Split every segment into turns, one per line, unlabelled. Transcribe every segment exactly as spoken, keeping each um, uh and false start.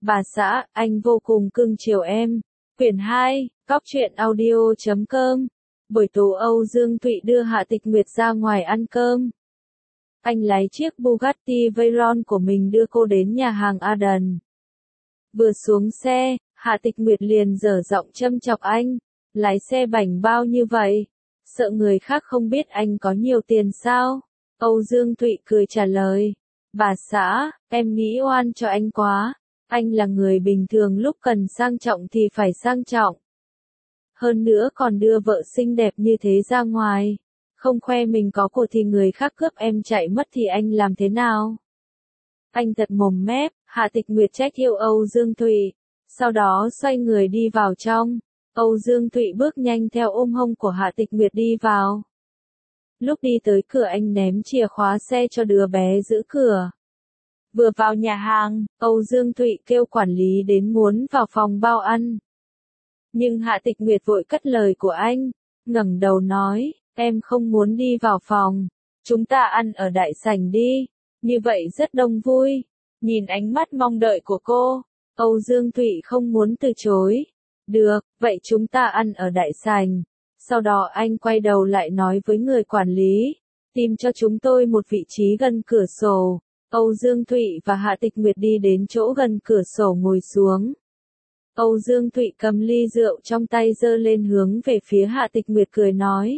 Bà xã, anh vô cùng cưng chiều em. Quyển hai, Cóc truyện audio chấm com. Buổi tối Âu Dương Thụy đưa Hạ Tịch Nguyệt ra ngoài ăn cơm. Anh lái chiếc Bugatti Veyron của mình đưa cô đến nhà hàng Aden. Vừa xuống xe, Hạ Tịch Nguyệt liền dở giọng châm chọc anh. Lái xe bảnh bao như vậy, sợ người khác không biết anh có nhiều tiền sao? Âu Dương Thụy cười trả lời. Bà xã, em nghĩ oan cho anh quá. Anh là người bình thường, lúc cần sang trọng thì phải sang trọng. Hơn nữa còn đưa vợ xinh đẹp như thế ra ngoài. Không khoe mình có của thì người khác cướp em chạy mất thì anh làm thế nào? Anh thật mồm mép. Hạ Tịch Nguyệt trách yêu Âu Dương Thụy. Sau đó xoay người đi vào trong. Âu Dương Thụy bước nhanh theo ôm hông của Hạ Tịch Nguyệt đi vào. Lúc đi tới cửa anh ném chìa khóa xe cho đứa bé giữ cửa. Vừa vào nhà hàng, Âu Dương Thụy kêu quản lý đến muốn vào phòng bao ăn. Nhưng Hạ Tịch Nguyệt vội cắt lời của anh, ngẩng đầu nói, em không muốn đi vào phòng, chúng ta ăn ở đại sảnh đi, như vậy rất đông vui. Nhìn ánh mắt mong đợi của cô, Âu Dương Thụy không muốn từ chối. Được, vậy chúng ta ăn ở đại sảnh. Sau đó anh quay đầu lại nói với người quản lý, tìm cho chúng tôi một vị trí gần cửa sổ. Âu Dương Thụy và Hạ Tịch Nguyệt đi đến chỗ gần cửa sổ ngồi xuống. Âu Dương Thụy cầm ly rượu trong tay giơ lên hướng về phía Hạ Tịch Nguyệt cười nói.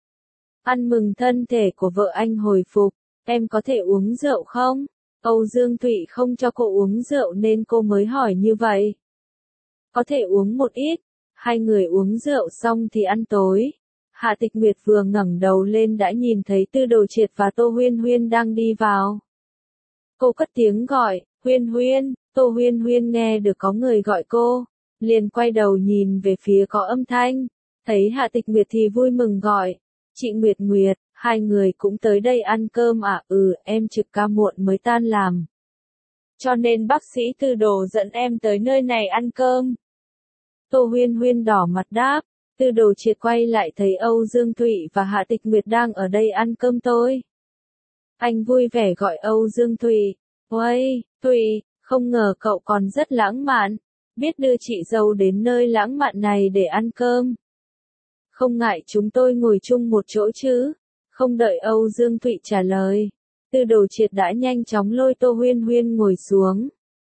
Ăn mừng thân thể của vợ anh hồi phục, em có thể uống rượu không? Âu Dương Thụy không cho cô uống rượu nên cô mới hỏi như vậy. Có thể uống một ít. Hai người uống rượu xong thì ăn tối. Hạ Tịch Nguyệt vừa ngẩng đầu lên đã nhìn thấy Tư Đồ Triệt và Tô Huyên Huyên đang đi vào. Cô cất tiếng gọi, Huyên Huyên. Tô Huyên Huyên nghe được có người gọi cô, liền quay đầu nhìn về phía có âm thanh. Thấy Hạ Tịch Nguyệt thì vui mừng gọi, chị Nguyệt Nguyệt, hai người cũng tới đây ăn cơm à? Ừ, em trực ca muộn mới tan làm. Cho nên bác sĩ Tư Đồ dẫn em tới nơi này ăn cơm. Tô Huyên Huyên đỏ mặt đáp. Tư Đồ Triệt quay lại thấy Âu Dương Thụy và Hạ Tịch Nguyệt đang ở đây ăn cơm tôi. Anh vui vẻ gọi Âu Dương Thụy. Uây, Thụy, không ngờ cậu còn rất lãng mạn, biết đưa chị dâu đến nơi lãng mạn này để ăn cơm. Không ngại chúng tôi ngồi chung một chỗ chứ? Không đợi Âu Dương Thụy trả lời, Tư Đồ Triệt đã nhanh chóng lôi Tô Huyên Huyên ngồi xuống.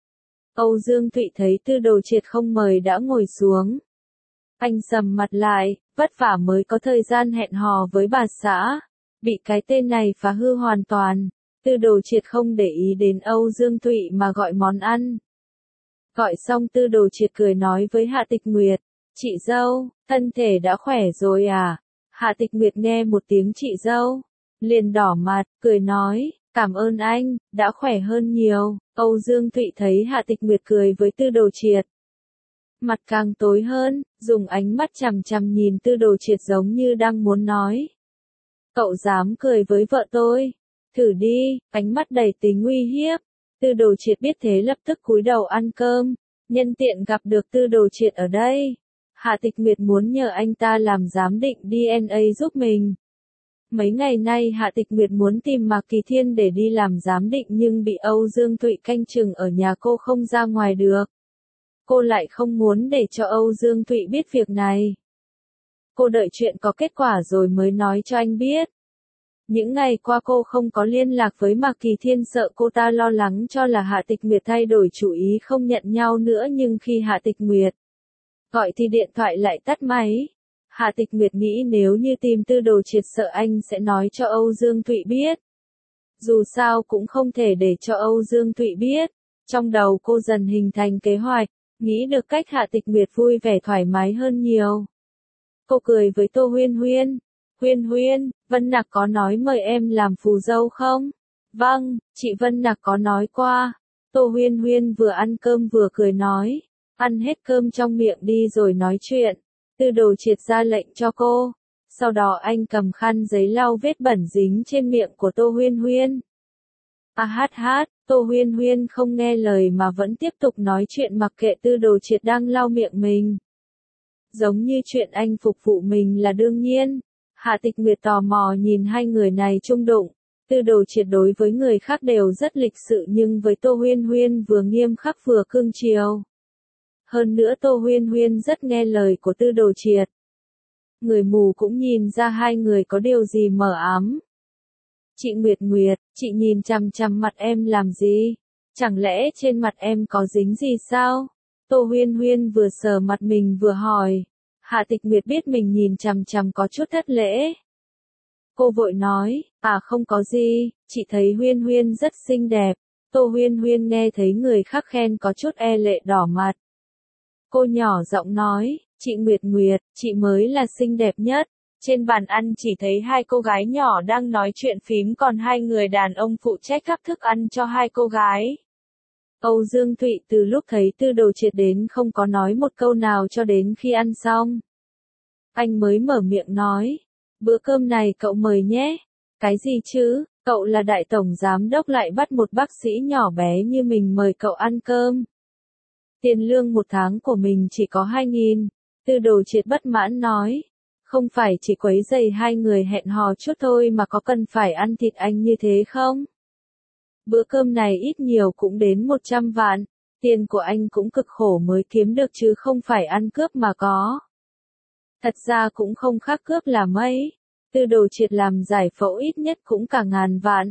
Âu Dương Thụy thấy Tư Đồ Triệt không mời đã ngồi xuống. Anh sầm mặt lại, vất vả mới có thời gian hẹn hò với bà xã, bị cái tên này phá hư hoàn toàn. Tư Đồ Triệt không để ý đến Âu Dương Thụy mà gọi món ăn. Gọi xong Tư Đồ Triệt cười nói với Hạ Tịch Nguyệt, chị dâu, thân thể đã khỏe rồi à? Hạ Tịch Nguyệt nghe một tiếng chị dâu, liền đỏ mặt, cười nói, cảm ơn anh, đã khỏe hơn nhiều. Âu Dương Thụy thấy Hạ Tịch Nguyệt cười với Tư Đồ Triệt, mặt càng tối hơn, dùng ánh mắt chằm chằm nhìn Tư Đồ Triệt giống như đang muốn nói. Cậu dám cười với vợ tôi? Thử đi, ánh mắt đầy tính uy hiếp. Tư Đồ Triệt biết thế lập tức cúi đầu ăn cơm, nhân tiện gặp được Tư Đồ Triệt ở đây. Hạ Tịch Nguyệt muốn nhờ anh ta làm giám định đê en a giúp mình. Mấy ngày nay Hạ Tịch Nguyệt muốn tìm Mạc Kỳ Thiên để đi làm giám định nhưng bị Âu Dương Thụy canh chừng ở nhà cô không ra ngoài được. Cô lại không muốn để cho Âu Dương Thụy biết việc này. Cô đợi chuyện có kết quả rồi mới nói cho anh biết. Những ngày qua cô không có liên lạc với Mạc Kỳ Thiên, sợ cô ta lo lắng cho là Hạ Tịch Nguyệt thay đổi chủ ý không nhận nhau nữa, nhưng khi Hạ Tịch Nguyệt gọi thì điện thoại lại tắt máy. Hạ Tịch Nguyệt nghĩ nếu như tìm Tư Đồ Triệt sợ anh sẽ nói cho Âu Dương Thụy biết. Dù sao cũng không thể để cho Âu Dương Thụy biết. Trong đầu cô dần hình thành kế hoạch, nghĩ được cách Hạ Tịch Nguyệt vui vẻ thoải mái hơn nhiều. Cô cười với Tô Huyên Huyên. Huyên Huyên, Vân Nặc có nói mời em làm phù dâu không? Vâng, chị Vân Nặc có nói qua. Tô Huyên Huyên vừa ăn cơm vừa cười nói. Ăn hết cơm trong miệng đi rồi nói chuyện. Tư Đồ Triệt ra lệnh cho cô. Sau đó anh cầm khăn giấy lau vết bẩn dính trên miệng của Tô Huyên Huyên. À hát hát, Tô Huyên Huyên không nghe lời mà vẫn tiếp tục nói chuyện mặc kệ Tư Đồ Triệt đang lau miệng mình. Giống như chuyện anh phục vụ mình là đương nhiên. Hạ Tịch Nguyệt tò mò nhìn hai người này chung đụng. Tư Đồ Triệt đối với người khác đều rất lịch sự nhưng với Tô Huyên Huyên vừa nghiêm khắc vừa cương chiều. Hơn nữa Tô Huyên Huyên rất nghe lời của Tư Đồ Triệt. Người mù cũng nhìn ra hai người có điều gì mờ ám. Chị Nguyệt Nguyệt, chị nhìn chằm chằm mặt em làm gì? Chẳng lẽ trên mặt em có dính gì sao? Tô Huyên Huyên vừa sờ mặt mình vừa hỏi. Hạ Tịch Nguyệt biết mình nhìn chằm chằm có chút thất lễ. Cô vội nói, à không có gì, chị thấy Huyên Huyên rất xinh đẹp. Tô Huyên Huyên nghe thấy người khác khen có chút e lệ đỏ mặt. Cô nhỏ giọng nói, chị Nguyệt Nguyệt, chị mới là xinh đẹp nhất. Trên bàn ăn chỉ thấy hai cô gái nhỏ đang nói chuyện phím còn hai người đàn ông phụ trách gắp thức ăn cho hai cô gái. Âu Dương Thụy từ lúc thấy Tư Đồ Triệt đến không có nói một câu nào cho đến khi ăn xong. Anh mới mở miệng nói, bữa cơm này cậu mời nhé. Cái gì chứ, cậu là đại tổng giám đốc lại bắt một bác sĩ nhỏ bé như mình mời cậu ăn cơm. Tiền lương một tháng của mình chỉ có hai nghìn. Tư Đồ Triệt bất mãn nói, không phải chỉ quấy rầy hai người hẹn hò chút thôi mà có cần phải ăn thịt anh như thế không? Bữa cơm này ít nhiều cũng đến một trăm vạn, tiền của anh cũng cực khổ mới kiếm được chứ không phải ăn cướp mà có. Thật ra cũng không khác cướp là mấy, Tư Đồ Triệt làm giải phẫu ít nhất cũng cả ngàn vạn.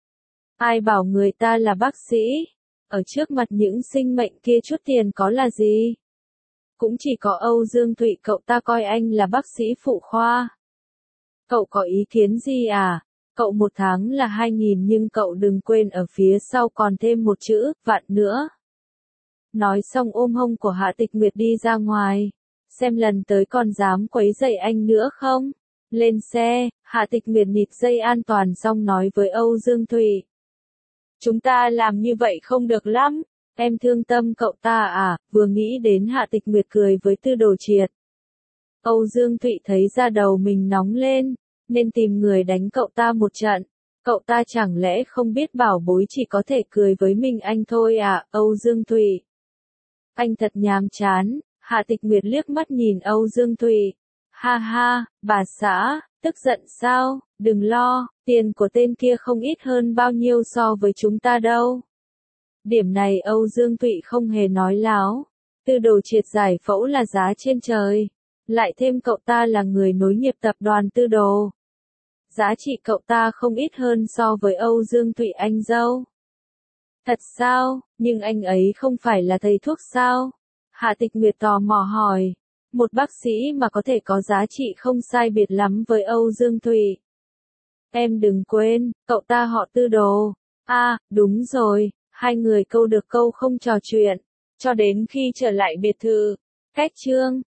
Ai bảo người ta là bác sĩ, ở trước mặt những sinh mệnh kia chút tiền có là gì? Cũng chỉ có Âu Dương Thụy cậu ta coi anh là bác sĩ phụ khoa. Cậu có ý kiến gì à? Cậu một tháng là hai nghìn nhưng cậu đừng quên ở phía sau còn thêm một chữ, vạn nữa. Nói xong ôm hông của Hạ Tịch Nguyệt đi ra ngoài. Xem lần tới còn dám quấy rầy anh nữa không? Lên xe, Hạ Tịch Nguyệt nịt dây an toàn xong nói với Âu Dương Thụy. Chúng ta làm như vậy không được lắm. Em thương tâm cậu ta à, vừa nghĩ đến Hạ Tịch Nguyệt cười với Tư Đồ Triệt. Âu Dương Thụy thấy da đầu mình nóng lên, nên tìm người đánh cậu ta một trận. Cậu ta chẳng lẽ không biết bảo bối chỉ có thể cười với mình anh thôi à, Âu Dương Thụy. Anh thật nhàm chán, Hạ Tịch Nguyệt liếc mắt nhìn Âu Dương Thụy. Ha ha, bà xã, tức giận sao, đừng lo, tiền của tên kia không ít hơn bao nhiêu so với chúng ta đâu. Điểm này Âu Dương Thụy không hề nói láo. Tư Đồ Triệt giải phẫu là giá trên trời. Lại thêm cậu ta là người nối nghiệp tập đoàn Tư Đồ. Giá trị cậu ta không ít hơn so với Âu Dương Thụy anh dâu. Thật sao, nhưng anh ấy không phải là thầy thuốc sao? Hạ Tịch Nguyệt tò mò hỏi. Một bác sĩ mà có thể có giá trị không sai biệt lắm với Âu Dương Thụy. Em đừng quên, cậu ta họ Tư Đồ. À, đúng rồi, hai người câu được câu không trò chuyện. Cho đến khi trở lại biệt thự. Cách chương